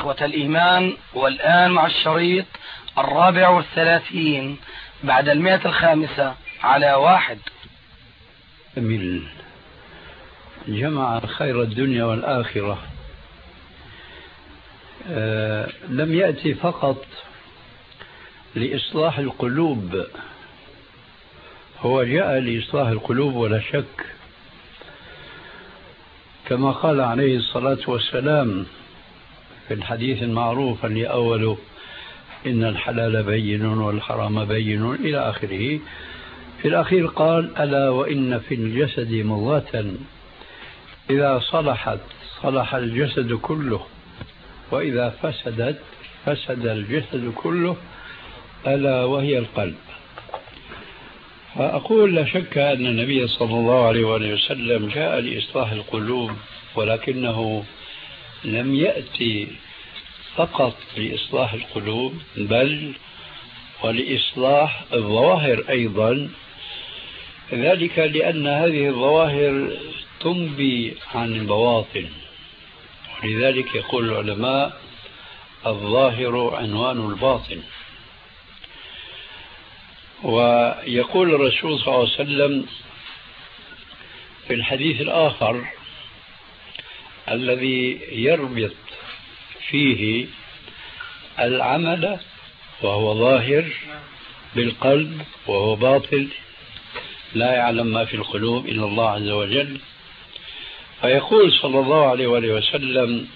إخوة الإيمان، والآن مع الشريط 34 بعد 105 على 1. جميل. جمع خير الدنيا والآخرة. لم يأتي فقط لإصلاح القلوب، هو جاء لإصلاح القلوب ولا شك، كما قال عليه الصلاة والسلام في الحديث المعروف اللي أوله إن الحلال بين والحرام بين إلى آخره. في الأخير قال: ألا وإن في الجسد مضغة إذا صلحت صلح الجسد كله وإذا فسدت فسد الجسد كله ألا وهي القلب. فأقول لا شك أن النبي صلى الله عليه وسلم جاء لإصلاح القلوب، ولكنه لم يأتي فقط لإصلاح القلوب بل ولإصلاح الظواهر أيضا، ذلك لأن هذه الظواهر تنبي عن البواطن، ولذلك يقول العلماء: الظاهر عنوان الباطن. ويقول الرسول صلى الله عليه وسلم في الحديث الآخر الذي يربط فيه العمل وهو ظاهر بالقلب وهو باطل لا يعلم ما في القلوب إلا الله عز وجل، فيقول صلى الله عليه وسلم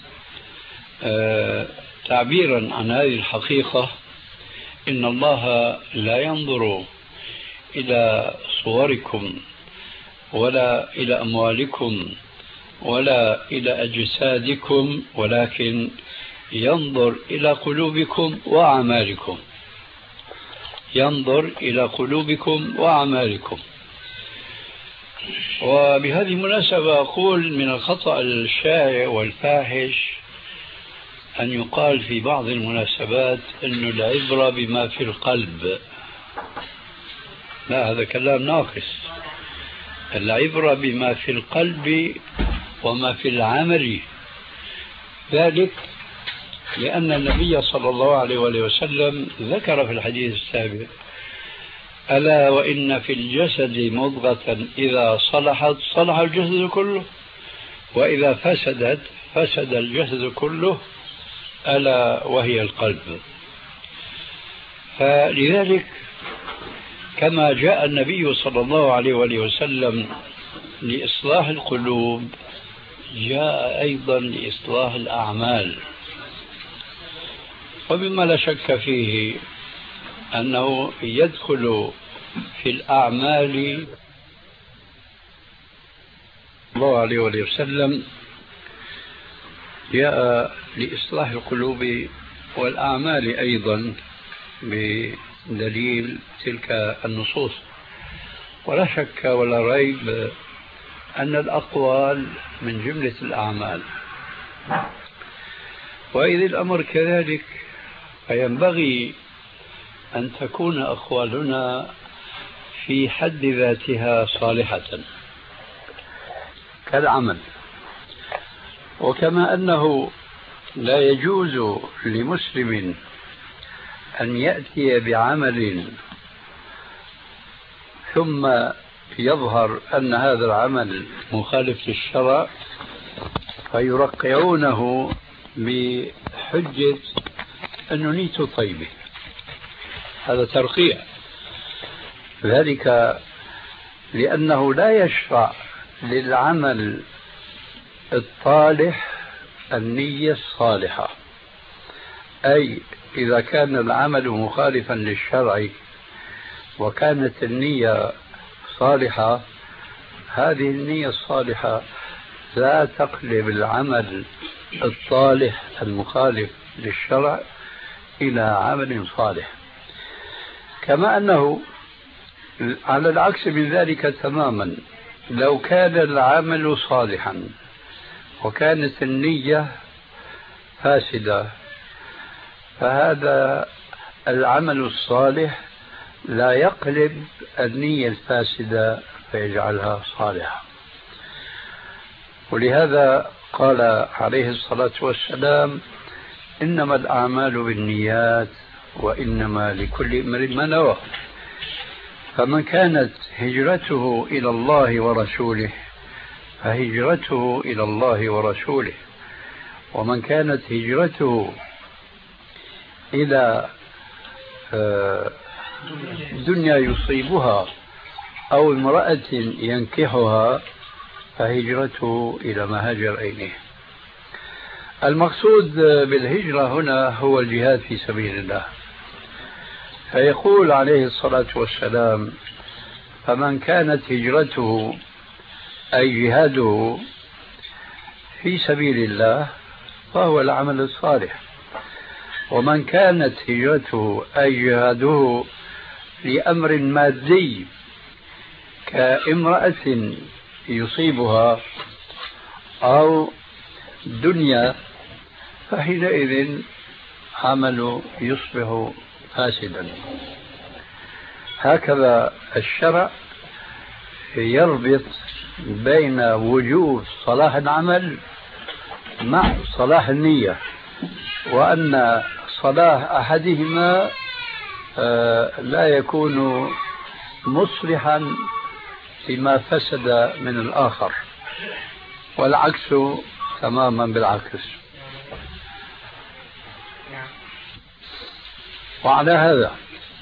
تعبيرا عن هذه الحقيقة: إن الله لا ينظر إلى صوركم ولا إلى أموالكم ولا إلى أجسادكم، ولكن ينظر إلى قلوبكم وأعمالكم. ينظر إلى قلوبكم وأعمالكم. وبهذه المناسبة أقول من الخطأ الشائع والفاحش أن يقال في بعض المناسبات أن العبرة بما في القلب. لا، هذا كلام ناقص. العبرة بما في القلب وما في العمل، ذلك لأن النبي صلى الله عليه وسلم ذكر في الحديث السابق: ألا وإن في الجسد مضغة إذا صلحت صلح الجسد كله وإذا فسدت فسد الجسد كله ألا وهي القلب. فلذلك كما جاء النبي صلى الله عليه وسلم لإصلاح القلوب جاء أيضا لإصلاح الأعمال، ومما لا شك فيه أنه يدخل في الأعمال الله عليه وسلم جاء لإصلاح القلوب والأعمال أيضا بدليل تلك النصوص. ولا شك ولا ريب أن الأقوال من جملة الأعمال، وإذ الأمر كذلك فينبغي أن تكون أقوالنا في حد ذاتها صالحة كالعمل. وكما أنه لا يجوز لمسلم أن يأتي بعمل ثم يظهر أن هذا العمل مخالف للشرع فيرقعونه بحجة أنه نيته طيبة، هذا ترقيع. ذلك لأنه لا يشرع للعمل الطالح النية الصالحة، أي إذا كان العمل مخالفا للشرع وكانت النية صالحة، هذه النية الصالحة لا تقلب العمل الصالح المخالف للشرع إلى عمل صالح. كما أنه على العكس من ذلك تماما، لو كان العمل صالحا وكانت النية فاسدة فهذا العمل الصالح لا يقلب النية الفاسدة فيجعلها صالحة. ولهذا قال عليه الصلاة والسلام: إنما الأعمال بالنيات وإنما لكل امرئ ما نوى. فمن كانت هجرته إلى الله ورسوله فهجرته إلى الله ورسوله، ومن كانت هجرته إلى دنيا يصيبها أو امرأة ينكحها فهجرته إلى ما هاجر إليه. المقصود بالهجرة هنا هو الجهاد في سبيل الله. فيقول عليه الصلاة والسلام: فمن كانت هجرته أي جهاده في سبيل الله فهو العمل الصالح، ومن كانت هجرته أي جهاده لأمر مادي كامرأة يصيبها أو دنيا فحينئذ عمله يصبح فاسدا. هكذا الشرع يربط بين وجوب صلاح العمل مع صلاح النية، وأن صلاح أحدهما لا يكون مصلحا لما فسد من الآخر، والعكس تماما بالعكس. وعلى هذا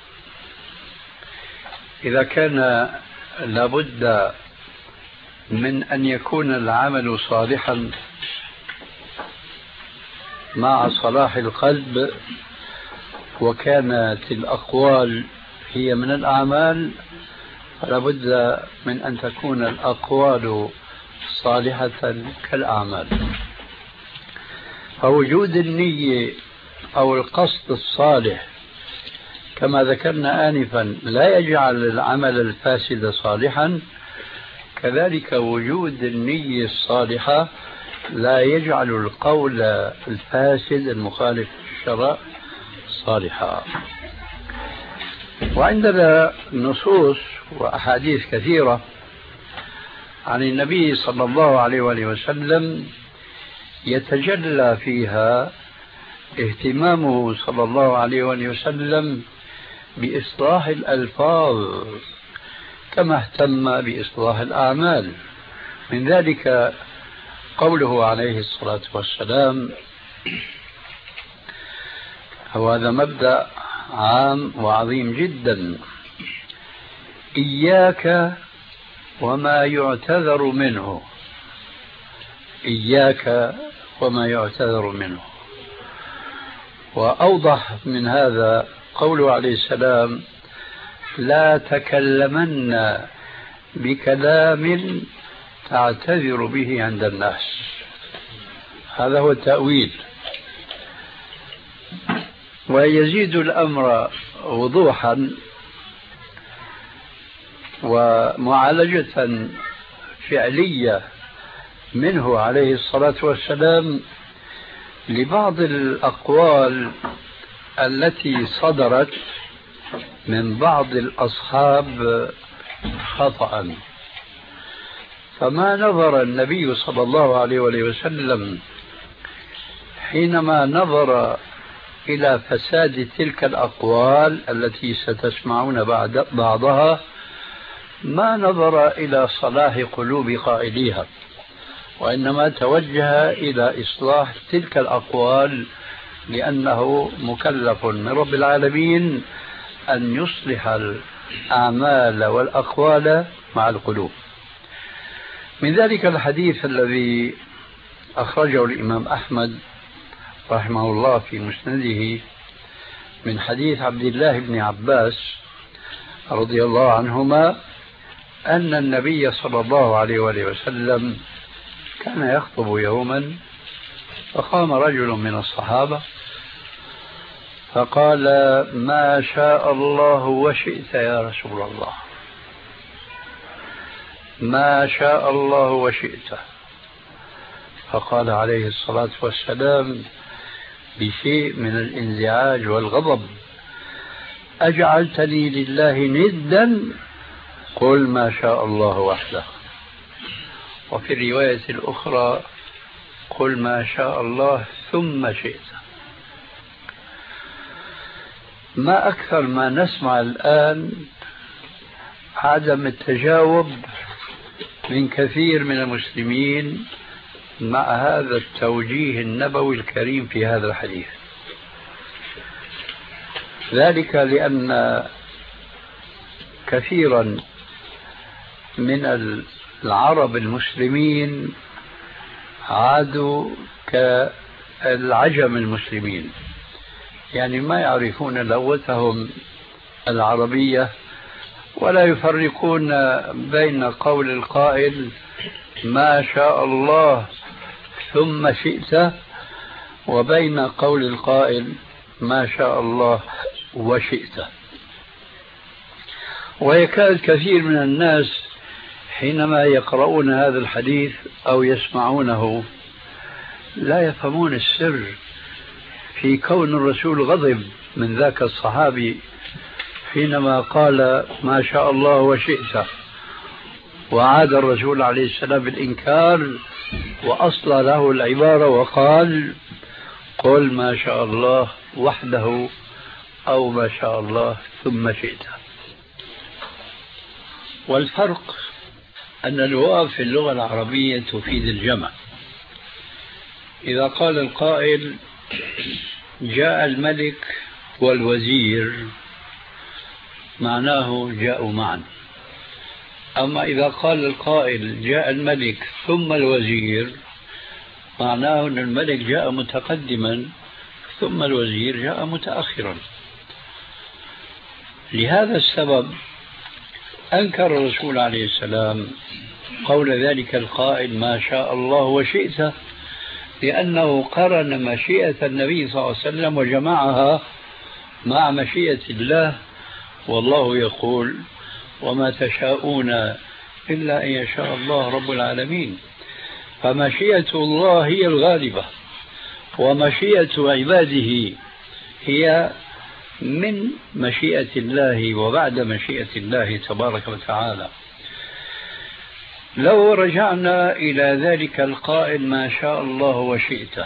إذا كان لابد من أن يكون العمل صالحا مع صلاح القلب، وكانت الأقوال هي من الأعمال، فلابد من أن تكون الأقوال صالحة كالأعمال. فوجود النية أو القصد الصالح كما ذكرنا آنفا لا يجعل العمل الفاسد صالحا، كذلك وجود النية الصالحة لا يجعل القول الفاسد المخالف للشرع صالحا. وعندنا نصوص وأحاديث كثيرة عن النبي صلى الله عليه وآله وسلم يتجلى فيها اهتمامه صلى الله عليه وآله وسلم بإصلاح الألفاظ كما اهتم بإصلاح الأعمال. من ذلك قوله عليه الصلاة والسلام، وهذا مبدأ عام وعظيم جدا: إياك وما يعتذر منه، إياك وما يعتذر منه. وأوضح من هذا قوله عليه السلام: لا تكلمن بكلام تعتذر به عند الناس. هذا هو التأويل. ويزيد الأمر وضوحا ومعالجة فعلية منه عليه الصلاة والسلام لبعض الأقوال التي صدرت من بعض الأصحاب خطأ. فما نظر النبي صلى الله عليه وسلم حينما نظر إلى فساد تلك الأقوال التي ستسمعون بعضها، ما نظر إلى صلاح قلوب قائليها، وإنما توجه إلى إصلاح تلك الأقوال، لأنه مكلف من رب العالمين أن يصلح الأعمال والأقوال مع القلوب. من ذلك الحديث الذي أخرجه الإمام أحمد رحمه الله في مسنده من حديث عبد الله بن عباس رضي الله عنهما أن النبي صلى الله عليه وسلم كان يخطب يوما، فقام رجل من الصحابة فقال: ما شاء الله وشئت يا رسول الله، ما شاء الله وشئت. فقال عليه الصلاة والسلام بشيء من الانزعاج والغضب: أجعلتني لله ندا؟ قل ما شاء الله وحده. وفي الرواية الأخرى: قل ما شاء الله ثم شئت. ما أكثر ما نسمع الآن عدم التجاوب من كثير من المسلمين مع هذا التوجيه النبوي الكريم في هذا الحديث. ذلك لأن كثيرا من العرب المسلمين عادوا كالعجم المسلمين، يعني ما يعرفون لغتهم العربية ولا يفرقون بين قول القائل ما شاء الله ثم شئت وبين قول القائل ما شاء الله وشئت. ويكاد كثير من الناس حينما يقرؤون هذا الحديث أو يسمعونه لا يفهمون السر في كون الرسول غضب من ذاك الصحابي حينما قال ما شاء الله وشئت، وعاد الرسول عليه السلام بالإنكار وأصلى له العبارة وقال قل ما شاء الله وحده أو ما شاء الله ثم شئت. والفرق أن الواو في اللغة العربية تفيد الجمع. إذا قال القائل جاء الملك والوزير معناه جاءوا معا. أما إذا قال القائل جاء الملك ثم الوزير معناه أن الملك جاء متقدما ثم الوزير جاء متأخرا. لهذا السبب أنكر الرسول عليه السلام قول ذلك القائل ما شاء الله وشئت، لأنه قرن مشيئة النبي صلى الله عليه وسلم وجمعها مع مشيئة الله، والله يقول وما تشاءون إلا أن يشاء الله رب العالمين. فمشيئة الله هي الغالبة، ومشيئة عباده هي من مشيئة الله وبعد مشيئة الله تبارك وتعالى. لو رجعنا إلى ذلك القائل ما شاء الله وشئت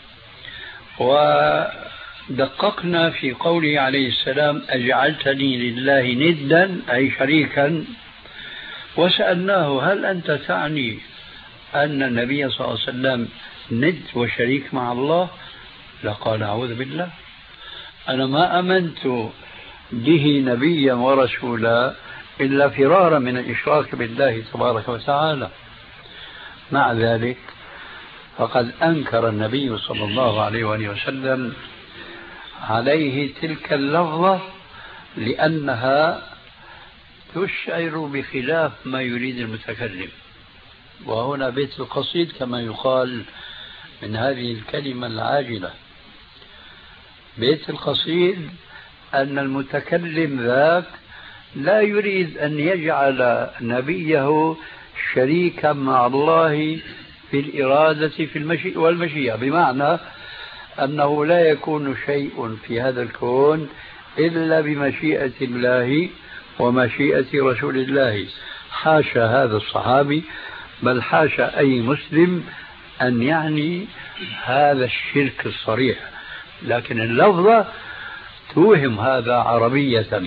ودققنا في قوله عليه السلام أجعلتني لله ندا أي شريكا، وسألناه هل أنت تعني أن النبي صلى الله عليه وسلم ند وشريك مع الله؟ لقال أعوذ بالله، أنا ما أمنت به نبيا ورسولا إلا فرارا من الإشراك بالله تبارك وتعالى. مع ذلك فقد أنكر النبي صلى الله عليه وسلم عليه تلك اللفظة لأنها تشعر بخلاف ما يريد المتكلم. وهنا بيت القصيد كما يقال من هذه الكلمة العاجلة. بيت القصيد أن المتكلم ذاك لا يريد أن يجعل نبيه شريكا مع الله في الإرادة في المشيئة والمشيئة، بمعنى أنه لا يكون شيء في هذا الكون إلا بمشيئة الله ومشيئة رسول الله. حاشا هذا الصحابي، بل حاشا أي مسلم أن يعني هذا الشرك الصريح، لكن اللفظة توهم هذا عربية.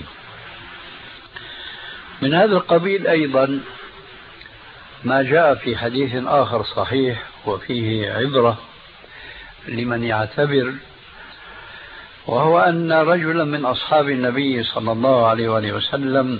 من هذا القبيل أيضا ما جاء في حديث آخر صحيح وفيه عبرة لمن يعتبر، وهو أن رجلا من أصحاب النبي صلى الله عليه وسلم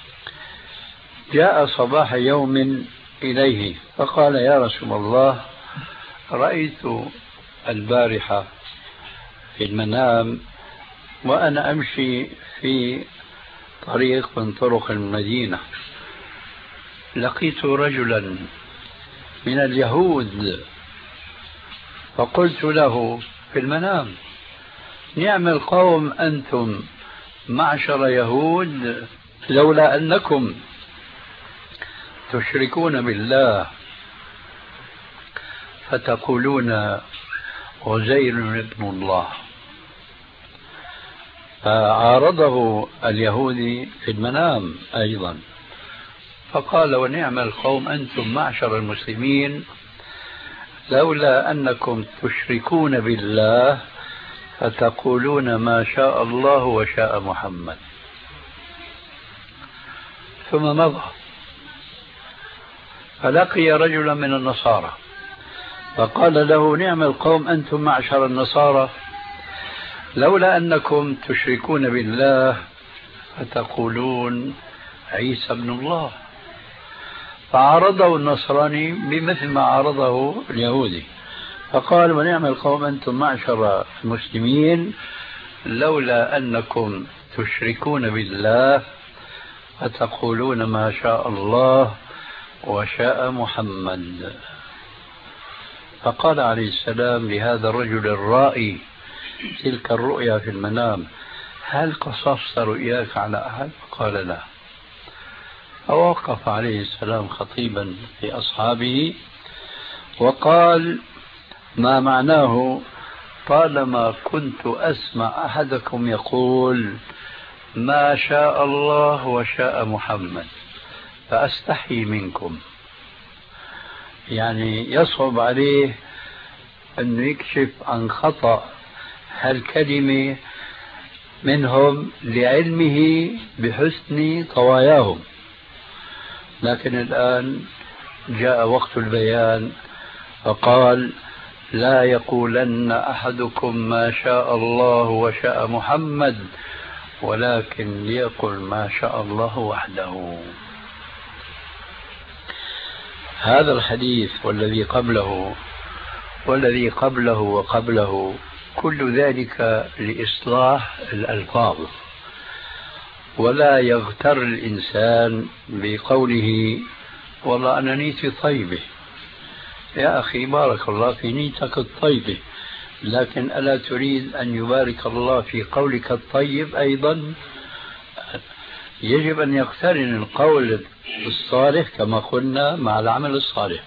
جاء صباح يوم إليه فقال يا رسول الله رأيت البارحة في المنام وأنا أمشي في طريق من طرق المدينة لقيت رجلا من اليهود فقلت له في المنام نعم القوم أنتم معشر يهود لولا أنكم تشركون بالله فتقولون عزير ابن الله. فعارضه اليهودي في المنام أيضا فقال ونعم القوم أنتم معشر المسلمين لولا أنكم تشركون بالله فتقولون ما شاء الله وشاء محمد. ثم مضى فلقي رجلا من النصارى فقال له: نعم القوم أنتم معشر النصارى، لولا أنكم تشركون بالله فتقولون عيسى ابن الله. فعارضه النصراني بمثل ما عارضه اليهودي، فقال: ونعم القوم أنتم معشر المسلمين، لولا أنكم تشركون بالله فتقولون ما شاء الله وشاء محمد. فقال عليه السلام لهذا الرجل الرائي تلك الرؤيا في المنام: هل قصصت رؤياك على أحد؟ قال: لا. فوقف عليه السلام خطيبا في أصحابه وقال: ما معناه طالما كنت أسمع أحدكم يقول ما شاء الله وشاء محمد فأستحي منكم. يعني يصعب عليه أن يكشف عن خطأ هالكلمة منهم لعلمه بحسن طواياهم، لكن الآن جاء وقت البيان فقال: لا يقولن أحدكم ما شاء الله وشاء محمد، ولكن ليقل ما شاء الله وحده. هذا الحديث والذي قبله والذي قبله وقبله كل ذلك لإصلاح الألفاظ، ولا يغتر الإنسان بقوله والله أنا نيتي طيبة. يا أخي بارك الله في نيتك الطيبة، لكن ألا تريد أن يبارك الله في قولك الطيب أيضا؟ يجب أن يقترن القول الصالح كما قلنا مع العمل الصالح.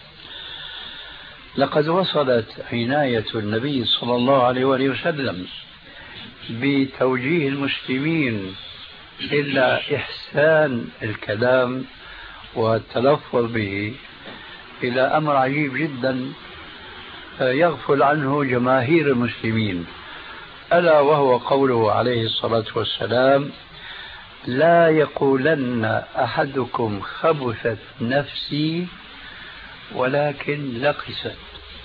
لقد وصلت عناية النبي صلى الله عليه وآله وسلم بتوجيه المسلمين إلى إحسان الكلام والتلفظ به إلى أمر عجيب جدا يغفل عنه جماهير المسلمين، ألا وهو قوله عليه الصلاة والسلام: لا يقولن أحدكم خبثت نفسي ولكن لقست.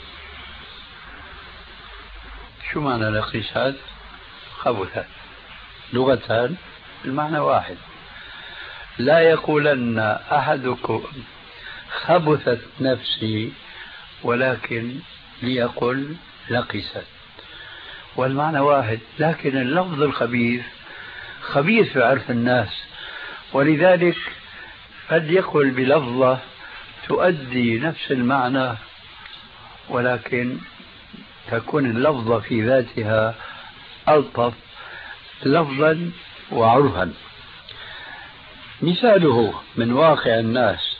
شو معنى لقست؟ خبثت لغتان المعنى واحد. لا يقولن أحدكم خبثت نفسي ولكن ليقل لقست، والمعنى واحد، لكن اللفظ الخبيث خبيث في عرف الناس، ولذلك قد يقول بلفظة تؤدي نفس المعنى ولكن تكون اللفظة في ذاتها ألطف لفظا وعرفا. مثاله من واقع الناس: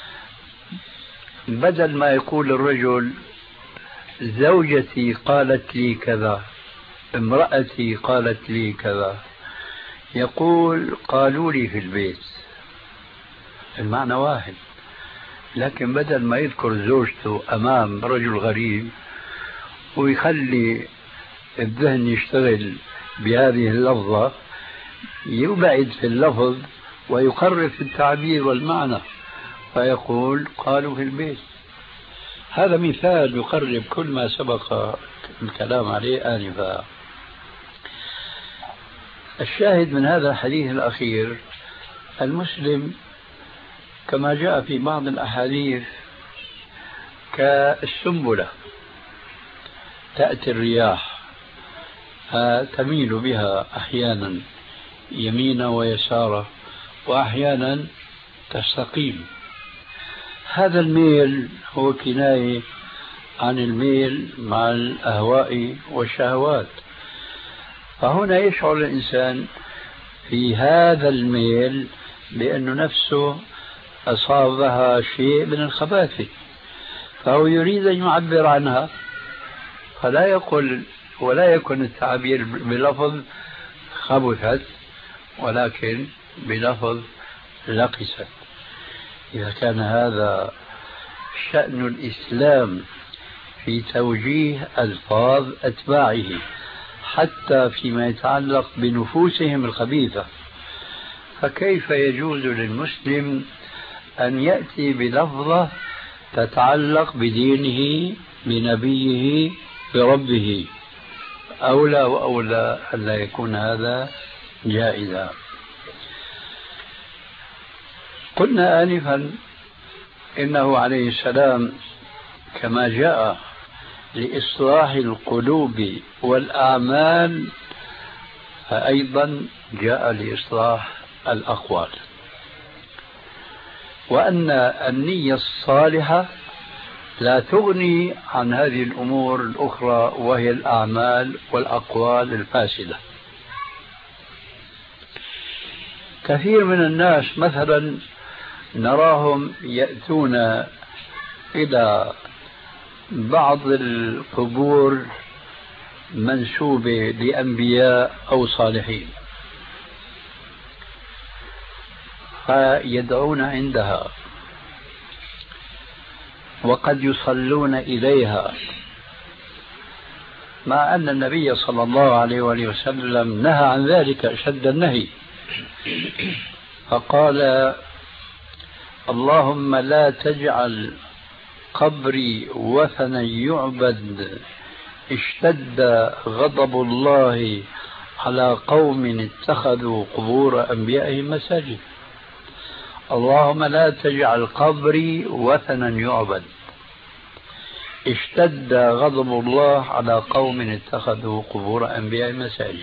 بدل ما يقول الرجل زوجتي قالت لي كذا، امرأتي قالت لي كذا، يقول قالوا لي في البيت. المعنى واحد، لكن بدل ما يذكر زوجته أمام رجل غريب ويخلي الذهن يشتغل بهذه اللفظة، يبعد في اللفظ ويقرب في التعبير والمعنى فيقول قالوا في البيت. هذا مثال يقرب كل ما سبق الكلام عليه آنفا. الشاهد من هذا الحديث الأخير: المسلم كما جاء في بعض الأحاديث كالسنبلة تأتي الرياح تميل بها أحيانا يمينا ويسارا وأحيانا تستقيم. هذا الميل هو كناية عن الميل مع الأهواء والشهوات، فهنا يشعر الإنسان في هذا الميل بأن نفسه أصابها شيء من الخباثة، فهو يريد أن يعبر عنها، فلا يقول ولا يكون التعبير بلفظ خبثت ولكن بلفظ لقست. إذا كان هذا شأن الإسلام في توجيه ألفاظ أتباعه حتى فيما يتعلق بنفوسهم الخبيثة. فكيف يجوز للمسلم أن يأتي بلفظة تتعلق بدينه بنبيه بربه؟ أولى وأولى أن لا يكون هذا جائزا. قلنا آنفا إنه عليه السلام كما جاء لإصلاح القلوب والأعمال فأيضا جاء لإصلاح الأقوال، وأن النية الصالحة لا تغني عن هذه الأمور الأخرى وهي الأعمال والأقوال الفاسدة. كثير من الناس مثلا نراهم يأتون إلى بعض القبور منسوبة لأنبياء أو صالحين فيدعون عندها وقد يصلون إليها، مع أن النبي صلى الله عليه وآله وسلم نهى عن ذلك أشد النهي، فقال: اللهم لا تجعل قبري وثنا يعبد اشتد غضب الله على قوم اتخذوا قبور أنبيائهم مساجد. اللهم لا تجعل قبري وثنا يعبد اشتد غضب الله على قوم اتخذوا قبور أنبيائهم مساجد.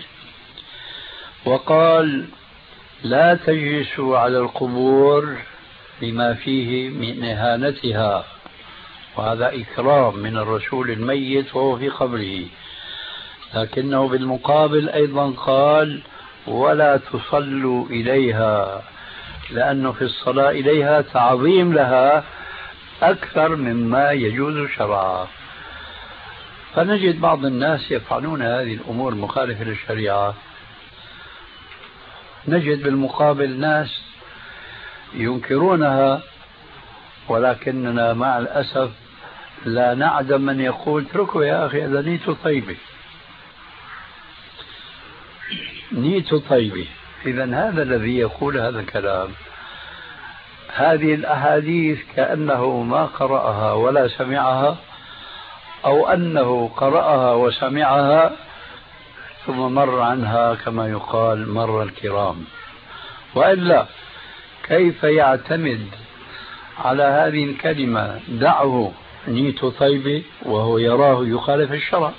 وقال: لا تجلسوا على القبور بما فيه من إهانتها، وهذا إكرام من الرسول الميت وهو في قبره. لكنه بالمقابل أيضا قال: ولا تصلوا إليها، لأنه في الصلاة إليها تعظيم لها أكثر مما يجوز شرعا. فنجد بعض الناس يفعلون هذه الأمور المخالفة للشريعة، نجد بالمقابل ناس ينكرونها، ولكننا مع الأسف لا نعدم من يقول: اتركوا يا أخي، هذا نيته طيبة، نيته طيبة. إذا هذا الذي يقول هذا الكلام، هذه الأحاديث كأنه ما قرأها ولا سمعها، أو أنه قرأها وسمعها ثم مر عنها كما يقال مر الكرام. وإلا كيف يعتمد على هذه الكلمة دعه نيته طيبة وهو يراه يخالف الشرع؟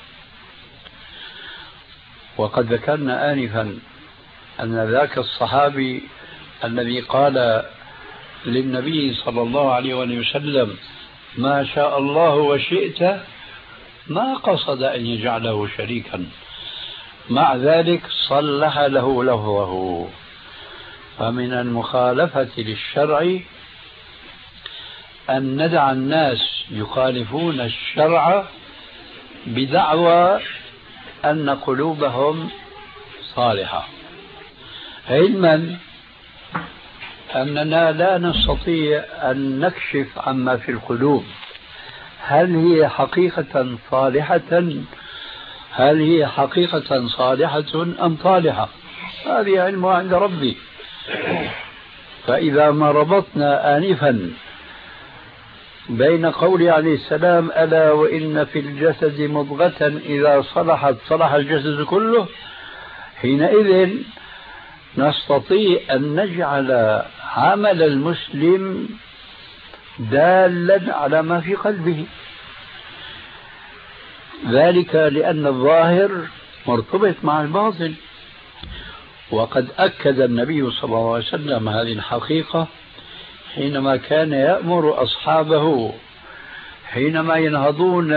وقد ذكرنا آنفا أن ذاك الصحابي الذي قال للنبي صلى الله عليه وسلم: ما شاء الله وشئت، ما قصد أن يجعله شريكا، مع ذلك صلح له لفظه. فمن المخالفة للشرع أن ندع الناس يخالفون الشرع بدعوى أن قلوبهم صالحة، علما أننا لا نستطيع أن نكشف عما في القلوب، هل هي حقيقة صالحة أم طالحة؟ هذه علمها عند ربي. فإذا ما ربطنا آنفا بين قوله عليه السلام: ألا وإن في الجسد مضغة إذا صلحت صلح الجسد كله، حينئذ نستطيع أن نجعل عمل المسلم دالا على ما في قلبه، ذلك لأن الظاهر مرتبط مع الباطن. وقد أكد النبي صلى الله عليه وسلم هذه الحقيقة حينما كان يأمر أصحابه حينما ينهضون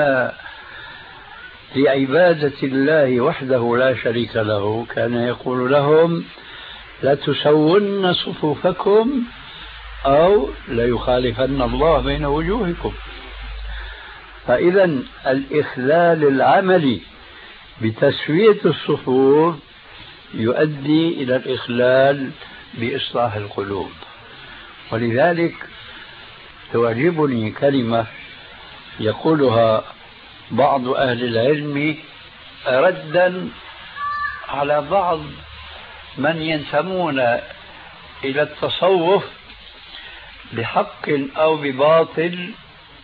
لعبادة الله وحده لا شريك له، كان يقول لهم: لا تسون صفوفكم أو ليخالفن الله بين وجوهكم. فإذا الإخلال العملي بتسوية الصفوف يؤدي إلى الإخلال بإصلاح القلوب. ولذلك تعجبني كلمة يقولها بعض أهل العلم ردا على بعض من ينتمون إلى التصوف بحق أو بباطل،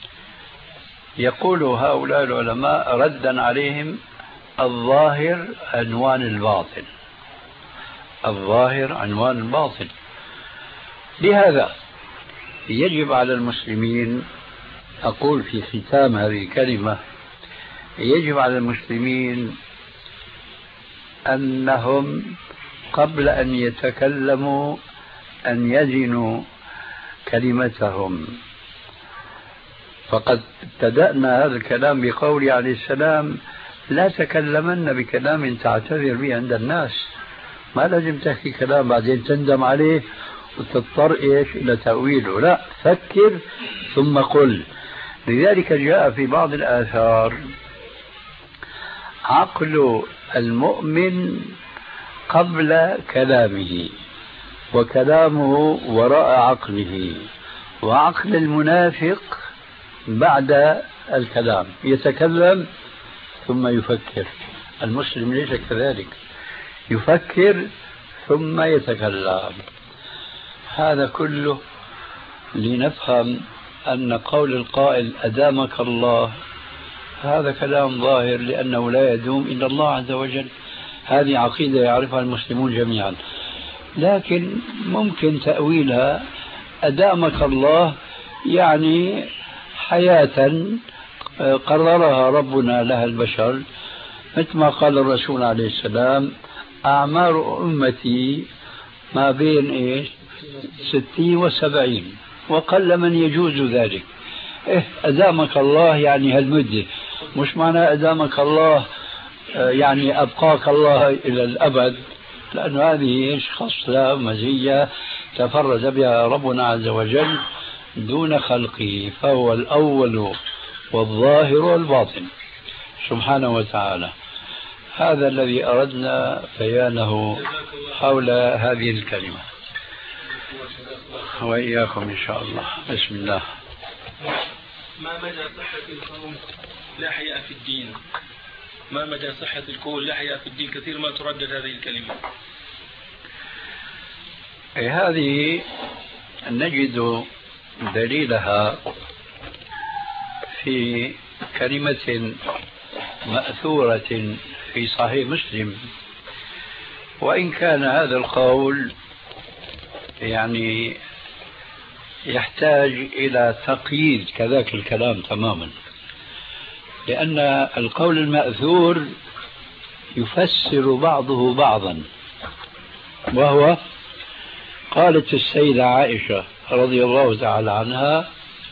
يقول هؤلاء العلماء ردا عليهم: الظاهر عنوان الباطل، الظاهر عنوان الباطل. لهذا يجب على المسلمين، أقول في ختام هذه الكلمة، يجب على المسلمين أنهم قبل أن يتكلموا أن يزنوا كلمتهم. فقد ابتدأنا هذا الكلام بقول عليه السلام: لا تكلمن بكلام تعتذر به عند الناس. ما لازم تحكي كلام بعدين تندم عليه وتضطر إلى تأويله، لا، فكر ثم قل. لذلك جاء في بعض الآثار: عقل المؤمن قبل كلامه، وكلامه وراء عقله، وعقل المنافق بعد الكلام، يتكلم ثم يفكر. المسلم ليس كذلك، يفكر ثم يتكلم. هذا كله لنفهم أن قول القائل أدامك الله هذا كلام ظاهر، لأنه لا يدوم إلا الله عز وجل. هذه عقيدة يعرفها المسلمون جميعا، لكن ممكن تأويلها أدامك الله يعني حياة قررها ربنا لها البشر، مثل ما قال الرسول عليه السلام: أعمار أمتي ما بين 60 و70، وقل من يجوز ذلك. أدامك الله يعني هالمدة، مش معنى أدامك الله يعني أبقاك الله إلى الأبد، لأن هذه خصلة مزية تفرد بها ربنا عز وجل دون خلقه، فهو الأول والظاهر والباطن سبحانه وتعالى. هذا الذي أردنا بيانه حول هذه الكلمة، وإياكم إن شاء الله. بسم الله. ما مدى صحة القول لا حياء في الدين؟ ما مدى صحة القول لا حياء في الدين؟ كثير ما تردد هذه الكلمة. هذه نجد دليلها في كلمة مأثورة في صحيح مسلم، وإن كان هذا القول يعني يحتاج إلى تقييد كذاك الكلام تماما، لأن القول المأثور يفسر بعضه بعضا. وهو قالت السيدة عائشة رضي الله تعالى عنها: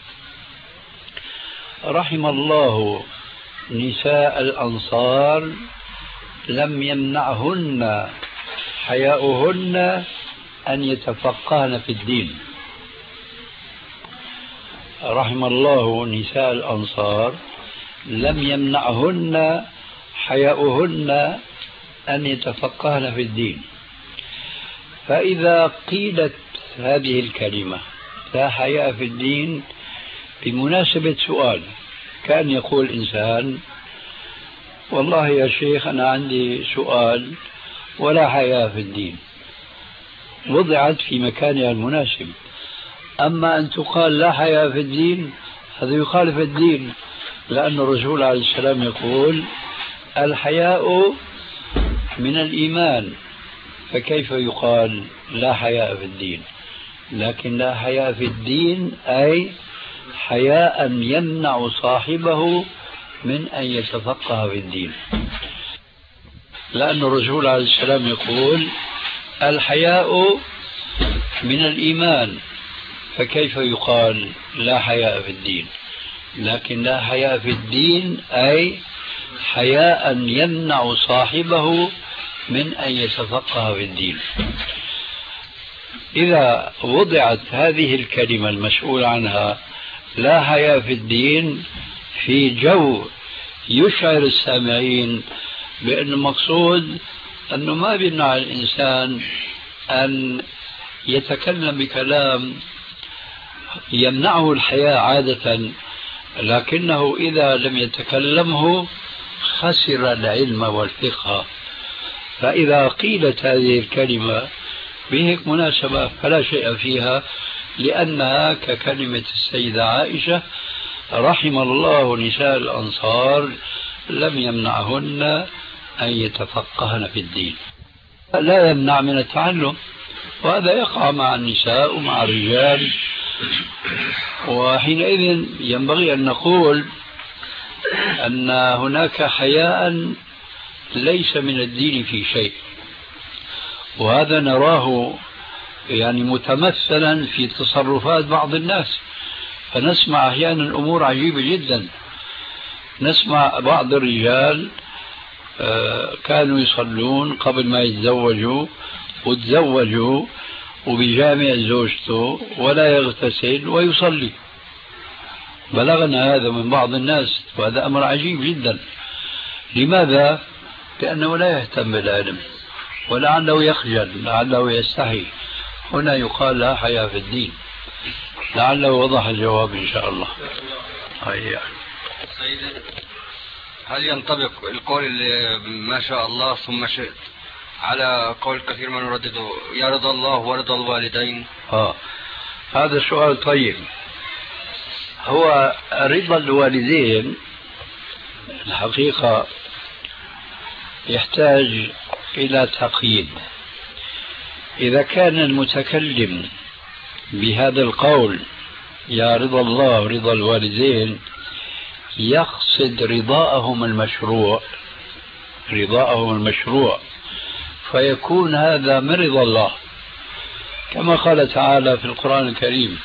رحم الله نساء الأنصار لم يمنعهن حياؤهن أن يتفقهن في الدين. رحم الله نساء الأنصار لم يمنعهن حياؤهن أن يتفقهن في الدين. فإذا قيلت هذه الكلمة لا حياء في الدين بمناسبة سؤال، كان يقول إنسان: والله يا شيخ أنا عندي سؤال ولا حياء في الدين، وضعت في مكانها المناسب. أما أن تقال لا حياء في الدين هذا يخالف الدين، لأن الرسول عليه السلام يقول: الحياء من الإيمان، فكيف يقال لا حياء في الدين؟ لكن لا حياء في الدين أي حياء يمنع صاحبه من أن يتفقه في الدين، لأن الرسول عليه السلام يقول: الحياء من الإيمان، فكيف يقال لا حياء في الدين؟ لكن لا حياء في الدين أي حياء يمنع صاحبه من أن يتفقه في الدين. إذا وضعت هذه الكلمة المسؤول عنها لا حياء في الدين في جو يشعر السامعين بأن المقصود أنه ما بيمنع الإنسان أن يتكلم بكلام يمنعه الحياء عادة، لكنه إذا لم يتكلمه خسر العلم والفقه. فإذا قيلت هذه الكلمة بهيك مناسبة فلا شيء فيها، لأنها ككلمة السيدة عائشة: رحم الله نساء الأنصار لم يمنعهن أن يتفقهن في الدين. لا يمنع من التعلم، وهذا يقع مع النساء ومع الرجال. وحينئذ ينبغي أن نقول أن هناك حياء ليس من الدين في شيء، وهذا نراه يعني متمثلا في تصرفات بعض الناس. فنسمع أحيانا أمور عجيبة جدا. نسمع بعض الرجال كانوا يصلون قبل ما يتزوجوا، وتزوجوا وبجامع زوجته ولا يغتسل ويصلي. بلغنا هذا من بعض الناس، وهذا أمر عجيب جدا. لماذا؟ لأنه لا يهتم بالعلم، ولعله يخجل، لعله يستحي. هنا يقال لا حياء في الدين. لعله وضح الجواب إن شاء الله. سيدي، هل ينطبق القول اللي ما شاء الله ثم شئت على قول كثير من يردده يا رضا الله ورضا الوالدين؟ هذا سؤال طيب. هو رضا الوالدين الحقيقة يحتاج إلى تقييد. إذا كان المتكلم بهذا القول يا رضا الله ورضا الوالدين يقصد رضاءهم المشروع، فيكون هذا من رضا الله، كما قال تعالى في القرآن الكريم: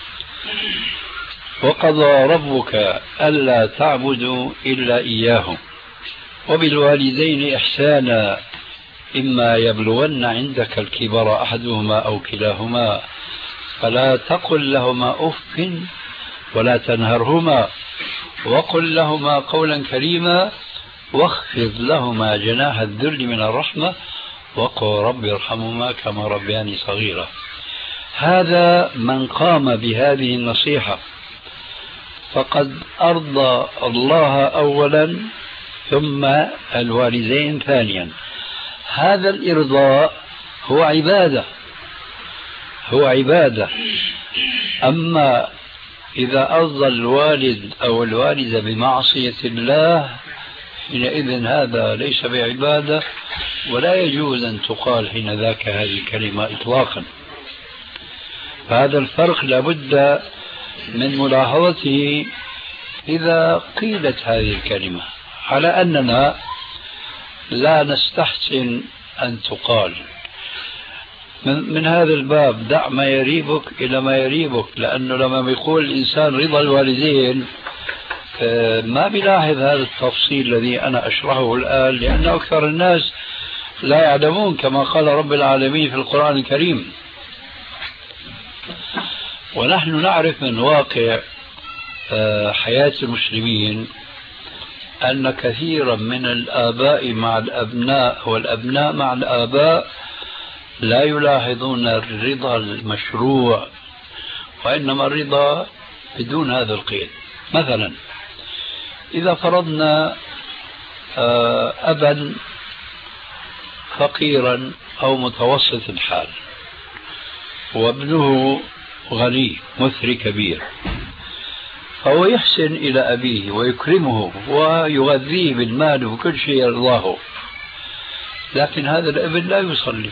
وقضى ربك ألا تعبدوا إلا إياه وبالوالدين إحسانا إما يبلغن عندك الكبر أحدهما أو كلاهما فلا تقل لهما أف ولا تنهرهما وقل لهما قولا كريما واخفض لهما جناح الذل من الرحمة وقل رب ارحمهما كما ربياني صغيرا. هذا من قام بهذه النصيحة فقد أرضى الله أولا ثم الوالدين ثانيا. هذا الإرضاء هو عبادة. أما إذا أرضى الوالد أو الوالدة بمعصية الله حينئذ هذا ليس بعبادة، ولا يجوز أن تقال حين ذاك هذه الكلمة إطلاقا. فهذا الفرق لابد من ملاحظته إذا قيلت هذه الكلمة، على أننا لا نستحسن أن تقال. من هذا الباب دع ما يريبك إلى ما يريبك، لأنه لما بيقول الإنسان رضا الوالدين ما بيلاحظ هذا التفصيل الذي أنا أشرحه الآن، لأن أكثر الناس لا يعلمون كما قال رب العالمين في القرآن الكريم. ونحن نعرف من واقع حياة المسلمين أن كثيرا من الآباء مع الأبناء والأبناء مع الآباء لا يلاحظون الرضا المشروع، وإنما الرضا بدون هذا القيد. مثلا إذا فرضنا أبا فقيرا أو متوسط الحال وابنه غني مثري كبير، فهو يحسن إلى أبيه ويكرمه ويغذيه بالمال وكل شيء يرضاه، لكن هذا الابن لا يصلي،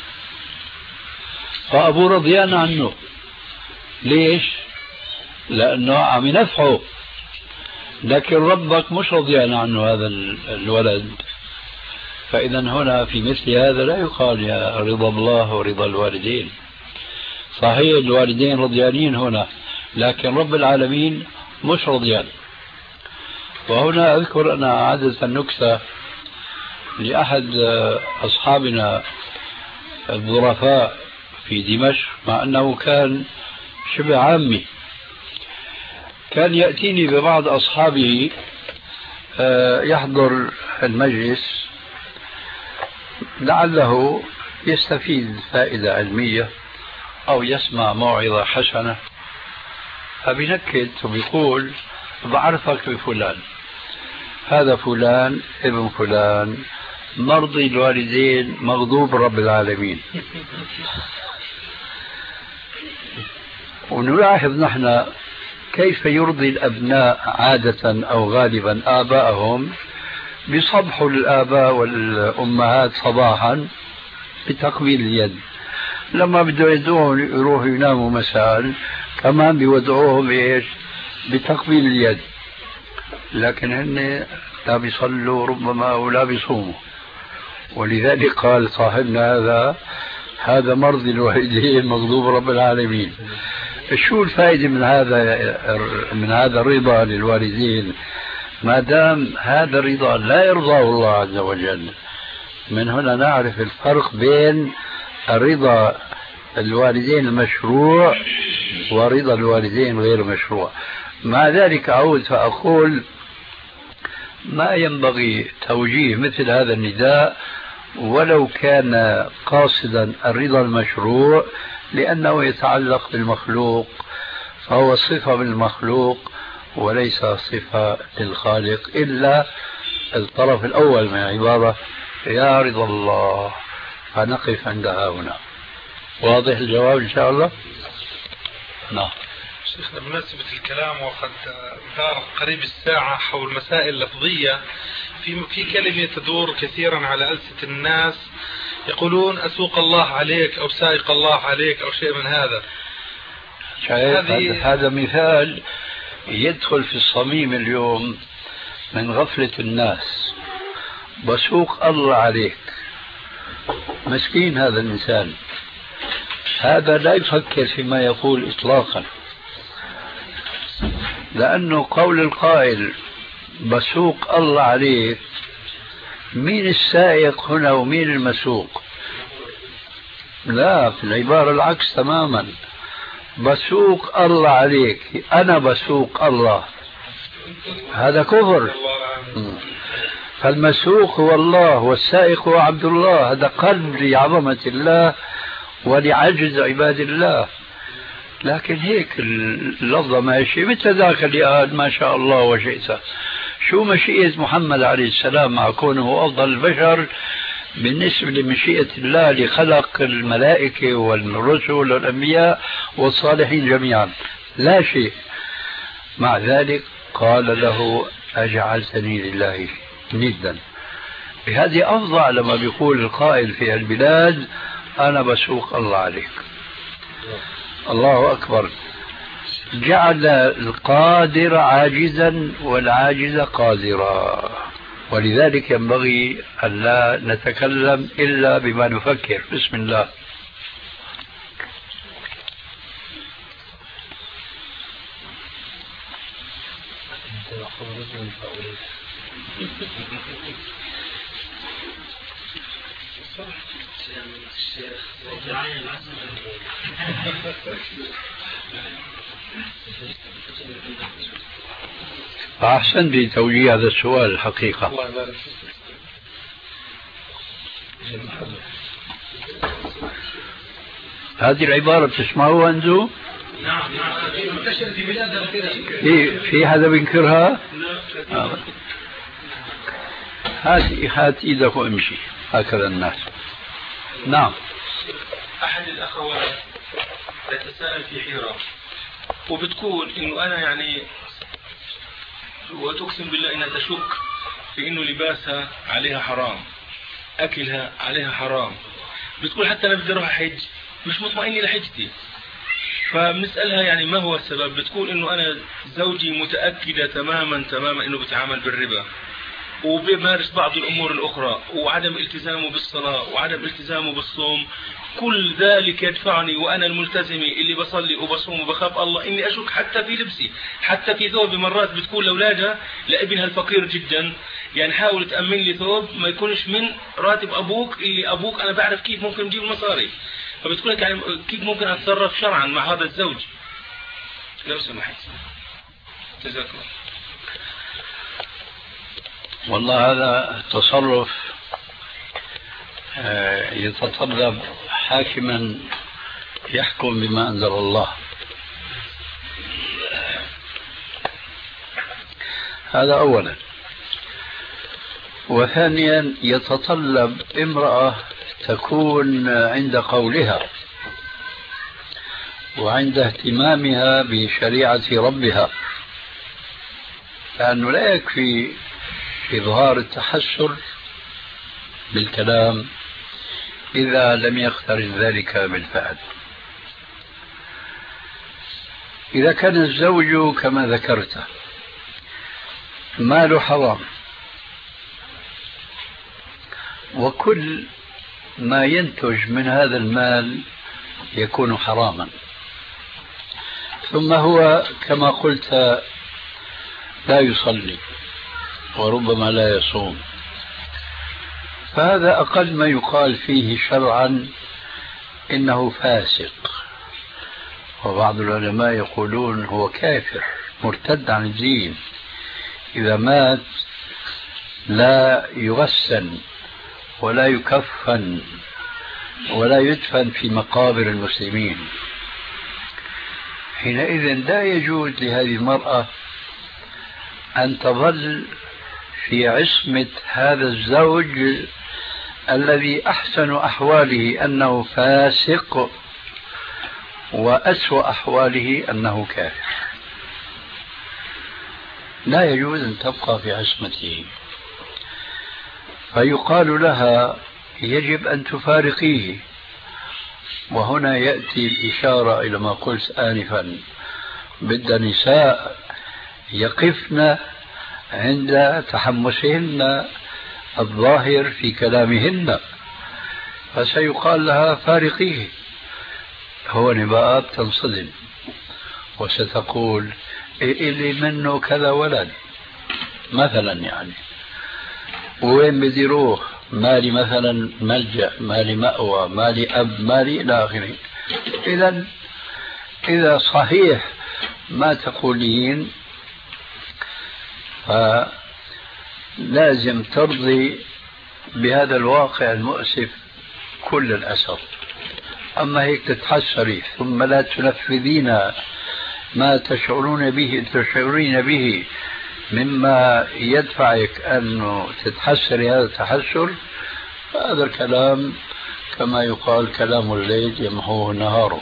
فأبوه رضيان عنه. ليش؟ لأنه عم ينفعه، لكن ربك مش رضيان عنه هذا الولد. فإذا هنا في مثل هذا لا يقال يا رضا الله ورضا الوالدين. صحيح الوالدين رضيانين هنا، لكن رب العالمين مش رضيان. وهنا أذكر أنا عادة نكتة لأحد أصحابنا الظرفاء في دمشق، مع أنه كان شبه عامي، كان يأتيني ببعض أصحابه يحضر المجلس لعله يستفيد فائدة علمية أو يسمع موعظة حسنة، فبنكت وبيقول بعرفك بفلان، هذا فلان ابن فلان مرضي الوالدين مغضوب رب العالمين. ونلاحظ نحن كيف يرضي الأبناء عادة أو غالبا آباءهم بصبحوا الآباء والأمهات صباحا بتقبيل اليد، لما بده يدعوهم يروحوا يناموا مساء كمان بيودعوهم إيش؟ بتقبيل اليد. لكن هن لا بيصلوا ربما ولا بيصوموا، ولذلك قال صاحبنا هذا مرضي الوالدين مغضوب رب العالمين. شو الفائدة من هذا الرضا للوالدين ما دام هذا الرضا لا يرضاه الله عز وجل؟ من هنا نعرف الفرق بين الرضا الوالدين المشروع ورضا الوالدين غير مشروع. مع ذلك أعود فأقول ما ينبغي توجيه مثل هذا النداء ولو كان قاصدا الرضا المشروع، لأنه يتعلق بالمخلوق، فهو صفة بالمخلوق وليس صفة للخالق، إلا الطرف الأول من العبارة يا رضا الله، فنقف عندها هنا. واضح الجواب إن شاء الله؟ نعم. شيخنا بمناسبة الكلام وقد دار قريب الساعة حول مسائل لفظية، في كلمة تدور كثيرا على ألسنة الناس يقولون أسوق الله عليك أو سائق الله عليك أو شيء من هذا. هذا مثال يدخل في الصميم اليوم من غفلة الناس. بسوق الله عليك، مسكين هذا الإنسان، هذا لا يفكر فيما يقول إطلاقا، لأنه قول القائل بسوق الله عليك، مين السائق هنا ومين المسوق؟ لا، في العبارة العكس تماما. بسوق الله عليك، أنا بسوق الله، هذا كفر. فالمسوق هو الله والسائق هو عبد الله، هذا قلب لعظمة الله ولعجز عباد الله. لكن هيك اللفظة ماشي مثل ذاك اللي قال ما شاء الله وشئت. شو مشيئة محمد عليه السلام مع كونه أفضل البشر بالنسبة لمشيئة الله لخلق الملائكة والرسل والأنبياء والصالحين جميعا؟ لا شيء. مع ذلك قال له أجعلتني لله ندا. بهذه أفضع لما بيقول القائل في البلاد أنا بسوق الله عليك. الله أكبر. جعل القادر عاجزا والعاجز قادرا، ولذلك ينبغي أن لا نتكلم إلا بما نفكر. بسم الله. أحسن بتوجيه هذا السؤال الحقيقة. هذه العبارة بتسمعوها أنتم؟ نعم منتشر في بلادنا في حدا بينكرها؟ هات ايدك وامشي، هكذا الناس. نعم. أحد الأخوات تتساءل في حيرة وبتقول إنه أنا يعني وتقسم بالله إنها تشك في إنه لباسها عليها حرام، أكلها عليها حرام. بتقول حتى أنا بدي أروح حج مش مطمئنة لحجتي، فبنسألها يعني ما هو السبب؟ بتقول إنه أنا زوجي متأكدة تماما إنه بيتعامل بالربا وبيمارس بعض الأمور الأخرى وعدم التزامه بالصلاة وعدم التزامه بالصوم، كل ذلك يدفعني وأنا الملتزمة اللي بصلي وبصوم وبخاف الله إني أشك حتى في لبسي، حتى في ثوبي. مرات بتقول لأولادها لابنها الفقير جدا يعني حاول تأمن لي ثوب ما يكونش من راتب أبوك، اللي أبوك أنا بعرف كيف ممكن نجيب المصاري. فبتقول لك يعني كيف ممكن أتصرف شرعا مع هذا الزوج؟ لو سمحت. جزاك الله. والله هذا تصرف يتطلب حاكما يحكم بما أنزل الله. هذا أولا. وثانيا يتطلب امرأة تكون عند قولها وعند اهتمامها بشريعة ربها، لأنه لا يكفي إظهار التحسر بالكلام إذا لم يقترن ذلك بالفعل. إذا كان الزوج كما ذكرت ماله حرام، وكل ما ينتج من هذا المال يكون حراما، ثم هو كما قلت لا يصلي وربما لا يصوم، فهذا أقل ما يقال فيه شرعا إنه فاسق، وبعض العلماء يقولون هو كافر مرتد عن الدين، إذا مات لا يغسل ولا يكفن ولا يدفن في مقابر المسلمين. حينئذ لا يجوز لهذه المرأة أن تظل في عصمة هذا الزوج الذي أحسن أحواله أنه فاسق وأسوأ أحواله أنه كافر. لا يجوز أن تبقى في عصمته، فيقال لها يجب أن تفارقيه. وهنا يأتي الإشارة إلى ما قلت آنفا، بد نساء يقفن عند تحمسهن الظاهر في كلامهن، فسيقال لها فارقيه. هو بقى بتنصدم وستقول إلي منه كذا ولد مثلا، يعني وين بدي روح، مالي مثلا ملجأ، مالي مأوى، مالي أب، مالي إلى آخره. إذا صحيح ما تقولين فلازم ترضي بهذا الواقع المؤسف كل الأسف. أما هيك تتحسري ثم لا تنفذين ما تشعرين به مما يدفعك أن تتحسري هذا التحسر، فهذا الكلام كما يقال كلام الليل يمحوه نهاره.